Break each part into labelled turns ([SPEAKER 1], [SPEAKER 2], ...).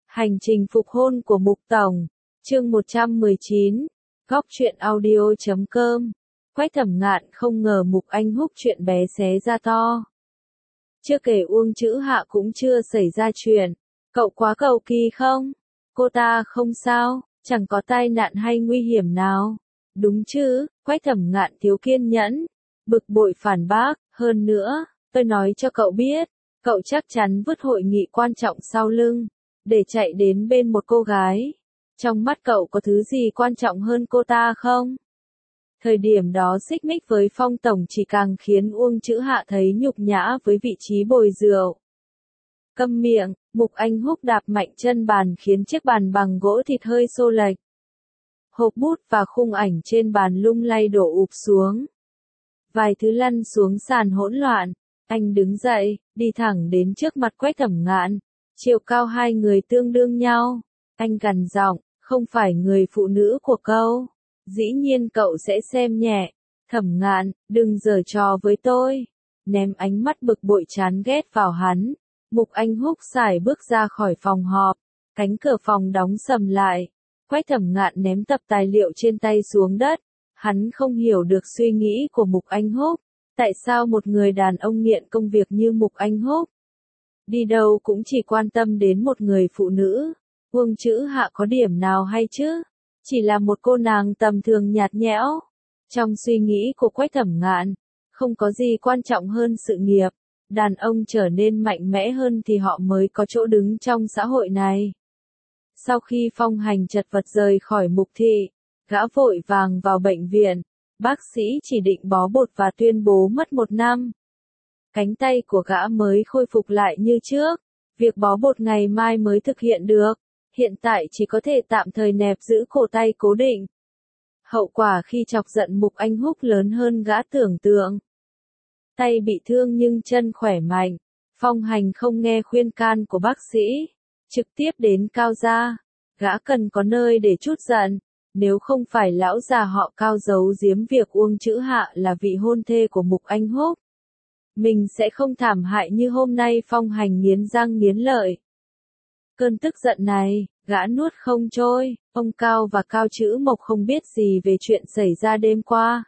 [SPEAKER 1] Hành trình phục hôn của Mục Tổng, chương 119, góc truyện audio.com. Quách Thẩm Ngạn không ngờ Mục Anh Húc chuyện bé xé ra to. Chưa kể Uông Chữ Hạ cũng chưa xảy ra chuyện. Cậu quá cầu kỳ không? Cô ta không sao, chẳng có tai nạn hay nguy hiểm nào. Đúng chứ? Quách Thẩm Ngạn thiếu kiên nhẫn, bực bội phản bác. Hơn nữa, tôi nói cho cậu biết, cậu chắc chắn vứt hội nghị quan trọng sau lưng, để chạy đến bên một cô gái. Trong mắt cậu có thứ gì quan trọng hơn cô ta không? Thời điểm đó xích mích với Phong Tổng chỉ càng khiến Uông Chữ Hạ thấy nhục nhã với vị trí bồi rượu. Câm miệng, Mục Anh Húc đạp mạnh chân bàn khiến chiếc bàn bằng gỗ thịt hơi xô lệch. Hộp bút và khung ảnh trên bàn lung lay đổ ụp xuống. Vài thứ lăn xuống sàn hỗn loạn. Anh đứng dậy, đi thẳng đến trước mặt Quách Thẩm Ngạn. Chiều cao hai người tương đương nhau. Anh gằn giọng, không phải người phụ nữ của cậu. Dĩ nhiên cậu sẽ xem nhẹ. Thẩm Ngạn, đừng giở trò với tôi. Ném ánh mắt bực bội chán ghét vào hắn. Mục Anh Húc sải bước ra khỏi phòng họp. Cánh cửa phòng đóng sầm lại. Quách Thẩm Ngạn ném tập tài liệu trên tay xuống đất. Hắn không hiểu được suy nghĩ của Mục Anh Húc. Tại sao một người đàn ông nghiện công việc như Mục Anh Húc đi đâu cũng chỉ quan tâm đến một người phụ nữ? Uông Chữ Hạ có điểm nào hay chứ? Chỉ là một cô nàng tầm thường nhạt nhẽo. Trong suy nghĩ của Quách Thẩm Ngạn, không có gì quan trọng hơn sự nghiệp. Đàn ông trở nên mạnh mẽ hơn thì họ mới có chỗ đứng trong xã hội này. Sau khi Phong Hành chật vật rời khỏi Mục thị, gã vội vàng vào bệnh viện. Bác sĩ chỉ định bó bột và tuyên bố mất 1 năm. Cánh tay của gã mới khôi phục lại như trước. Việc bó bột ngày mai mới thực hiện được. Hiện tại chỉ có thể tạm thời nẹp giữ cổ tay cố định. Hậu quả khi chọc giận Mục Anh Húc lớn hơn gã tưởng tượng. Tay bị thương nhưng chân khỏe mạnh. Phong Hành không nghe khuyên can của bác sĩ. Trực tiếp đến Cao gia. Gã cần có nơi để trút giận. Nếu không phải lão già họ Cao giấu giếm việc Uông Chữ Hạ là vị hôn thê của Mục Anh Húc, mình sẽ không thảm hại như hôm nay. Phong Hành nghiến răng nghiến lợi. Cơn tức giận này, gã nuốt không trôi. Ông Cao và Cao Chữ Mộc không biết gì về chuyện xảy ra đêm qua.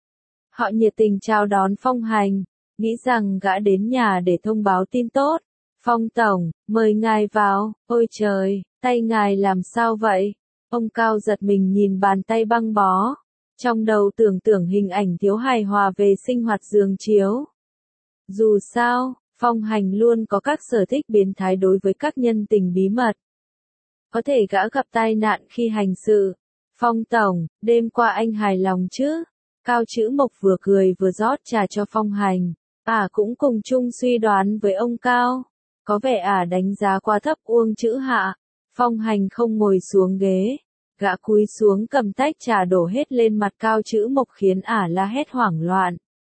[SPEAKER 1] Họ nhiệt tình chào đón Phong Hành, nghĩ rằng gã đến nhà để thông báo tin tốt. Phong Tổng, mời ngài vào. Ôi trời, tay ngài làm sao vậy? Ông Cao giật mình nhìn bàn tay băng bó. Trong đầu tưởng tượng hình ảnh thiếu hài hòa về sinh hoạt giường chiếu. Dù sao, Phong Hành luôn có các sở thích biến thái đối với các nhân tình bí mật. Có thể gã gặp tai nạn khi hành sự. Phong Tổng, đêm qua anh hài lòng chứ? Cao Chữ Mộc vừa cười vừa rót trà cho Phong Hành. Cũng cùng chung suy đoán với ông Cao. Có vẻ đánh giá quá thấp Uông Chữ Hạ. Phong Hành không ngồi xuống ghế. Gã cúi xuống cầm tách trà đổ hết lên mặt Cao Chữ Mộc khiến la hét hoảng loạn.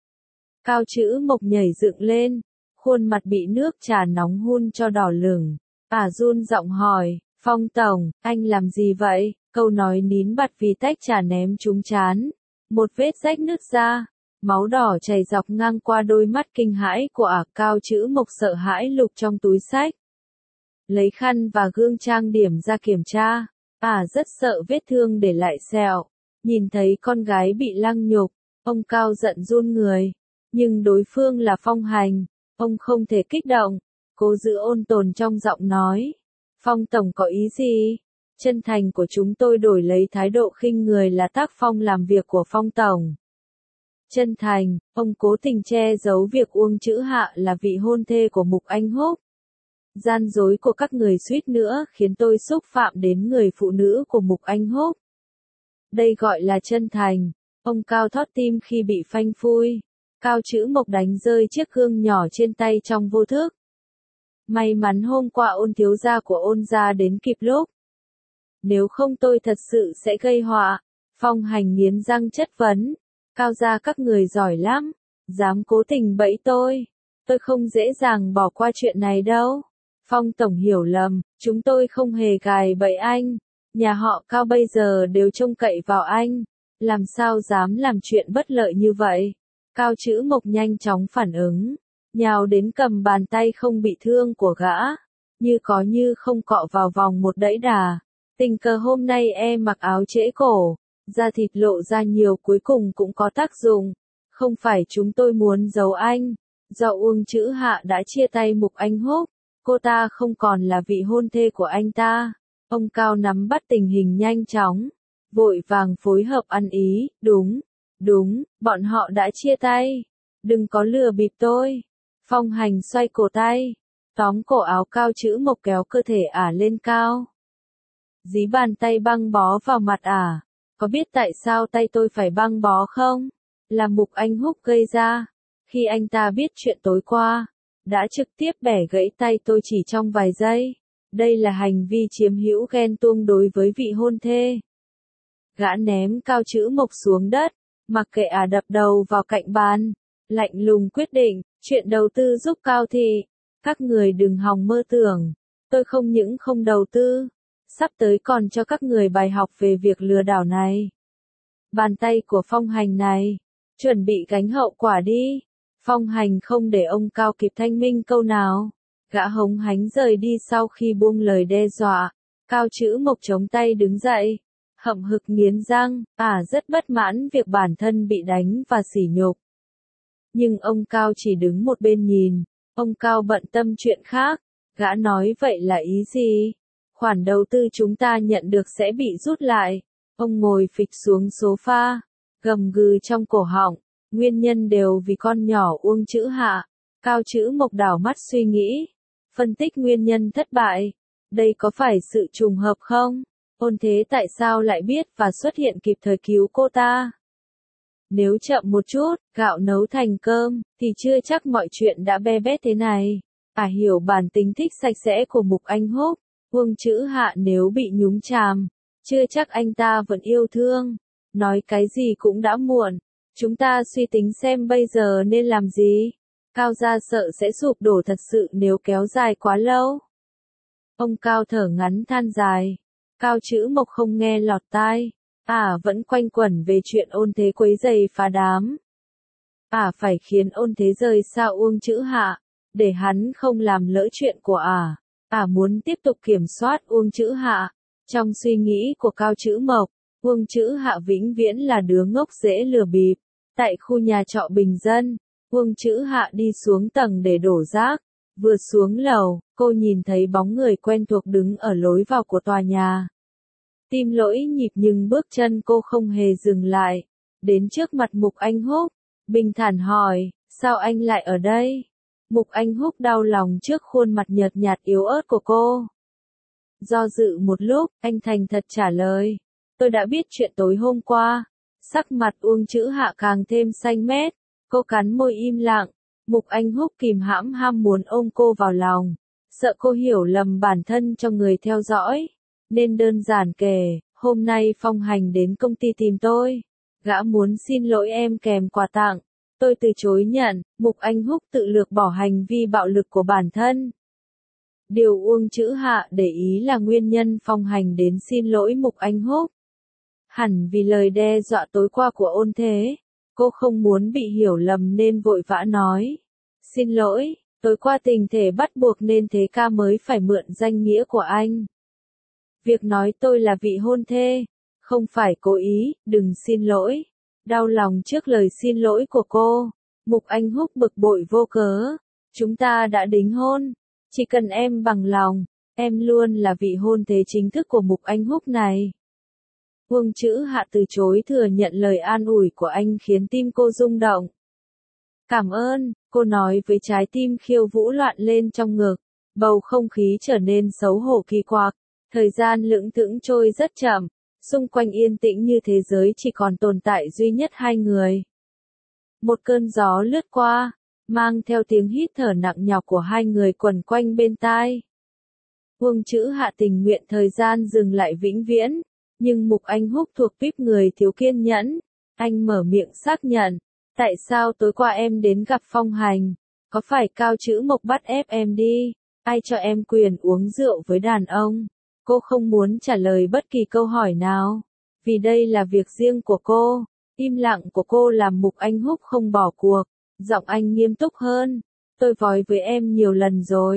[SPEAKER 1] Cao Chữ Mộc nhảy dựng lên. Khuôn mặt bị nước trà nóng hun cho đỏ lửng. Run giọng hỏi, Phong Tổng, anh làm gì vậy? Câu nói nín bặt vì tách trà ném trúng trán. Một vết rách nứt ra. Máu đỏ chảy dọc ngang qua đôi mắt kinh hãi của Cao Chữ Mộc sợ hãi lục trong túi xách. Lấy khăn và gương trang điểm ra kiểm tra. Rất sợ vết thương để lại sẹo. Nhìn thấy con gái bị lăng nhục, ông Cao giận run người. Nhưng đối phương là Phong Hành. Ông không thể kích động. Cố giữ ôn tồn trong giọng nói. Phong Tổng có ý gì? Chân thành của chúng tôi đổi lấy thái độ khinh người là tác phong làm việc của Phong Tổng. Chân thành, ông cố tình che giấu việc Uông Chữ Hạ là vị hôn thê của Mục Anh Húc. Gian dối của các người suýt nữa khiến tôi xúc phạm đến người phụ nữ của Mục Anh Húc. Đây gọi là chân thành. Ông Cao thót tim khi bị phanh phui. Cao Chữ Mộc đánh rơi chiếc gương nhỏ trên tay trong vô thức. May mắn hôm qua Ôn thiếu gia của Ôn gia đến kịp lúc. Nếu không tôi thật sự sẽ gây họa. Phong Hành nghiến răng chất vấn. Cao gia các người giỏi lắm. Dám cố tình bẫy tôi. Tôi không dễ dàng bỏ qua chuyện này đâu. Phong Tổng hiểu lầm, chúng tôi không hề gài bẫy anh. Nhà họ Cao bây giờ đều trông cậy vào anh. Làm sao dám làm chuyện bất lợi như vậy? Cao Chữ Mộc nhanh chóng phản ứng. Nhào đến cầm bàn tay không bị thương của gã. như có như không cọ vào vòng một đẫy đà. Tình cờ hôm nay em mặc áo trễ cổ, da thịt lộ ra nhiều cuối cùng cũng có tác dụng. Không phải chúng tôi muốn giấu anh, do Uông Chữ Hạ đã chia tay Mục Anh Húc, cô ta không còn là vị hôn thê của anh ta. Ông Cao nắm bắt tình hình nhanh chóng, vội vàng phối hợp ăn ý, đúng, bọn họ đã chia tay. Đừng có lừa bịp tôi. Phong Hành xoay cổ tay, tóm cổ áo Cao Chữ Mộc kéo cơ thể ả lên cao. Dí bàn tay băng bó vào mặt ả. Có biết tại sao tay tôi phải băng bó không? Là Mục Anh Húc gây ra. Khi anh ta biết chuyện tối qua, đã trực tiếp bẻ gãy tay tôi chỉ trong vài giây. Đây là hành vi chiếm hữu ghen tuông đối với vị hôn thê. Gã ném Cao Chữ Mộc xuống đất, mặc kệ ả đập đầu vào cạnh bàn. Lạnh lùng quyết định, chuyện đầu tư giúp Cao Thị. Các người đừng hòng mơ tưởng. Tôi không những không đầu tư, sắp tới còn cho các người bài học về việc lừa đảo này. Bàn tay của Phong Hành này, chuẩn bị gánh hậu quả đi. Phong Hành không để ông Cao kịp thanh minh câu nào. Gã hống hánh rời đi sau khi buông lời đe dọa. Cao Chữ Mộc chống tay đứng dậy, hậm hực nghiến răng, rất bất mãn việc bản thân bị đánh và sỉ nhục. Nhưng ông Cao chỉ đứng một bên nhìn, ông Cao bận tâm chuyện khác. Gã nói vậy là ý gì? Khoản đầu tư chúng ta nhận được sẽ bị rút lại. Ông ngồi phịch xuống sofa, gầm gừ trong cổ họng. Nguyên nhân đều vì con nhỏ Uông Chữ Hạ. Cao Chữ Mộc đảo mắt suy nghĩ, phân tích nguyên nhân thất bại. Đây có phải sự trùng hợp không? Ôn Thế tại sao lại biết và xuất hiện kịp thời cứu cô ta? Nếu chậm một chút, gạo nấu thành cơm, thì chưa chắc mọi chuyện đã be bét thế này. Hiểu bản tính thích sạch sẽ của Mục Anh Húc. Uông Chữ Hạ nếu bị nhúng chàm, chưa chắc anh ta vẫn yêu thương. Nói cái gì cũng đã muộn. Chúng ta suy tính xem bây giờ nên làm gì. Cao gia sợ sẽ sụp đổ thật sự nếu kéo dài quá lâu. Ông Cao thở ngắn than dài. Cao Chữ Mộc không nghe lọt tai. Vẫn quanh quẩn về chuyện Ôn Thế quấy rầy phá đám. Phải khiến Ôn Thế rời xa Uông Chữ Hạ, để hắn không làm lỡ chuyện của muốn tiếp tục kiểm soát Uông Chữ Hạ. Trong suy nghĩ của Cao Chữ Mộc, Uông Chữ Hạ vĩnh viễn là đứa ngốc dễ lừa bịp. Tại khu nhà trọ bình dân, Uông Chữ Hạ đi xuống tầng để đổ rác. Vừa xuống lầu, cô nhìn thấy bóng người quen thuộc đứng ở lối vào của tòa nhà. Tim lỗi nhịp nhưng bước chân cô không hề dừng lại. Đến trước mặt Mục Anh Húc, bình thản hỏi, sao anh lại ở đây? Mục Anh Húc đau lòng trước khuôn mặt nhợt nhạt yếu ớt của cô. Do dự một lúc, anh thành thật trả lời, tôi đã biết chuyện tối hôm qua. Sắc mặt Uông Chữ Hạ càng thêm xanh mét, cô cắn môi im lặng. Mục Anh Húc kìm hãm ham muốn ôm cô vào lòng, sợ cô hiểu lầm bản thân cho người theo dõi, nên đơn giản kể, hôm nay Phong Hành đến công ty tìm tôi. Gã muốn xin lỗi em kèm quà tặng. Tôi từ chối nhận. Mục Anh Húc tự lược bỏ hành vi bạo lực của bản thân. Điều Uông Chữ Hạ để ý là nguyên nhân Phong Hành đến xin lỗi Mục Anh Húc. Hẳn vì lời đe dọa tối qua của Ôn Thế. Cô không muốn bị hiểu lầm nên vội vã nói. Xin lỗi, tối qua tình thể bắt buộc nên Thế ca mới phải mượn danh nghĩa của anh. Việc nói tôi là vị hôn thê, không phải cố ý, đừng xin lỗi. Đau lòng trước lời xin lỗi của cô, Mục Anh Húc bực bội vô cớ. Chúng ta đã đính hôn, chỉ cần em bằng lòng, em luôn là vị hôn thê chính thức của Mục Anh Húc này. Uông Chữ Hạ từ chối thừa nhận lời an ủi của anh khiến tim cô rung động. Cảm ơn, cô nói với trái tim khiêu vũ loạn lên trong ngực. Bầu không khí trở nên xấu hổ kỳ quặc. Thời gian lững thững trôi rất chậm. Xung quanh yên tĩnh như thế giới chỉ còn tồn tại duy nhất hai người. Một cơn gió lướt qua, mang theo tiếng hít thở nặng nhọc của hai người quẩn quanh bên tai. Uông Chữ Hạ tình nguyện thời gian dừng lại vĩnh viễn, nhưng Mục Anh Húc thuộc tuýp người thiếu kiên nhẫn. Anh mở miệng xác nhận, tại sao tối qua em đến gặp Phong Hành? Có phải Cao Chữ Mộc bắt ép em đi? Ai cho em quyền uống rượu với đàn ông? Cô không muốn trả lời bất kỳ câu hỏi nào, vì đây là việc riêng của cô. Im lặng của cô làm Mục Anh Húc không bỏ cuộc. Giọng anh nghiêm túc hơn. Tôi vói với em nhiều lần rồi.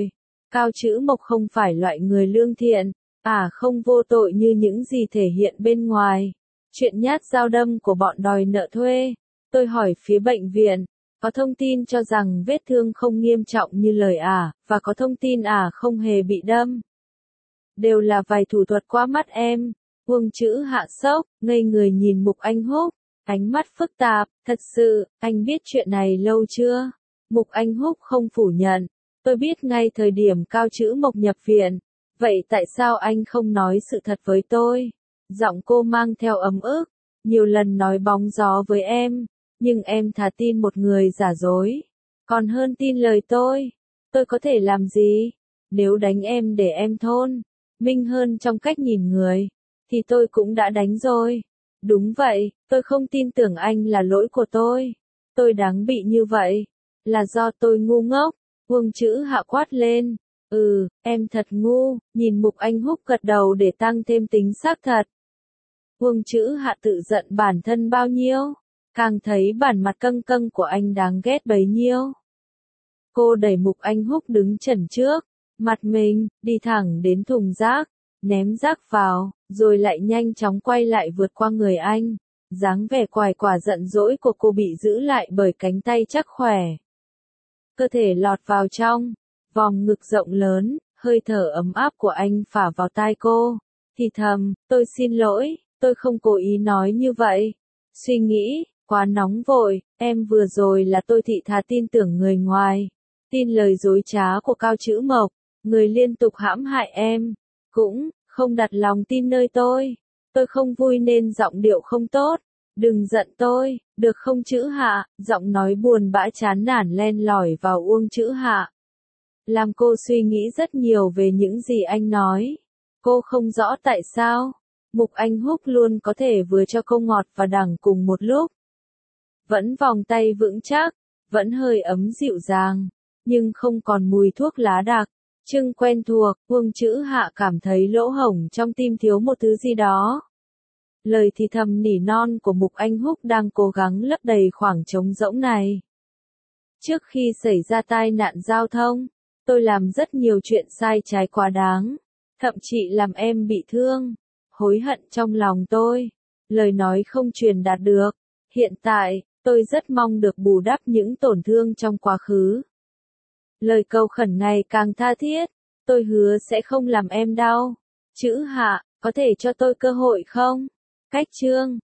[SPEAKER 1] Cao Chữ Mộc không phải loại người lương thiện, không vô tội như những gì thể hiện bên ngoài. Chuyện nhát dao đâm của bọn đòi nợ thuê. Tôi hỏi phía bệnh viện, có thông tin cho rằng vết thương không nghiêm trọng như lời và có thông tin không hề bị đâm. Đều là vài thủ thuật qua mắt em. Uông Chữ Hạ sốc, ngây người nhìn Mục Anh Húc, ánh mắt phức tạp, thật sự, anh biết chuyện này lâu chưa? Mục Anh Húc không phủ nhận, tôi biết ngay thời điểm Cao Chữ Mộc nhập viện, vậy tại sao anh không nói sự thật với tôi? Giọng cô mang theo ấm ức, nhiều lần nói bóng gió với em, nhưng em thà tin một người giả dối, còn hơn tin lời tôi có thể làm gì? Nếu đánh em để em thôn minh hơn trong cách nhìn người, thì tôi cũng đã đánh rồi. Đúng vậy, tôi không tin tưởng anh là lỗi của tôi đáng bị như vậy, là do tôi ngu ngốc. Uông Chữ Hạ quát lên, em thật ngu, nhìn Mục Anh Húc gật đầu để tăng thêm tính xác thật. Uông Chữ Hạ tự giận bản thân bao nhiêu, càng thấy bản mặt căng căng của anh đáng ghét bấy nhiêu. Cô đẩy Mục Anh Húc đứng chẩn trước, mặt mình, đi thẳng đến thùng rác, ném rác vào, rồi lại nhanh chóng quay lại vượt qua người anh. Dáng vẻ quài quả giận dỗi của cô bị giữ lại bởi cánh tay chắc khỏe. Cơ thể lọt vào trong, vòng ngực rộng lớn, hơi thở ấm áp của anh phả vào tai cô. Thì thầm, tôi xin lỗi, tôi không cố ý nói như vậy. Suy nghĩ, quá nóng vội, em vừa rồi là tôi thị thà tin tưởng người ngoài. Tin lời dối trá của Cao Chữ Mộc, người liên tục hãm hại em. Cũng, không đặt lòng tin nơi tôi. Tôi không vui nên giọng điệu không tốt. Đừng giận tôi, được không Chữ Hạ? Giọng nói buồn bã chán nản len lỏi vào Uông Chữ Hạ. Làm cô suy nghĩ rất nhiều về những gì anh nói. Cô không rõ tại sao Mục Anh Húc luôn có thể vừa cho cô ngọt và đắng cùng một lúc. Vẫn vòng tay vững chắc, vẫn hơi ấm dịu dàng, nhưng không còn mùi thuốc lá đặc. Chưng quen thuộc, Uông Chữ Hạ cảm thấy lỗ hổng trong tim thiếu một thứ gì đó. Lời thì thầm nỉ non của Mục Anh Húc đang cố gắng lấp đầy khoảng trống rỗng này. Trước khi xảy ra tai nạn giao thông, tôi làm rất nhiều chuyện sai trái quá đáng, thậm chí làm em bị thương. Hối hận trong lòng tôi, lời nói không truyền đạt được. Hiện tại, tôi rất mong được bù đắp những tổn thương trong quá khứ. Lời cầu khẩn ngày càng tha thiết, tôi hứa sẽ không làm em đau. Chữ Hạ, có thể cho tôi cơ hội không? Cách chương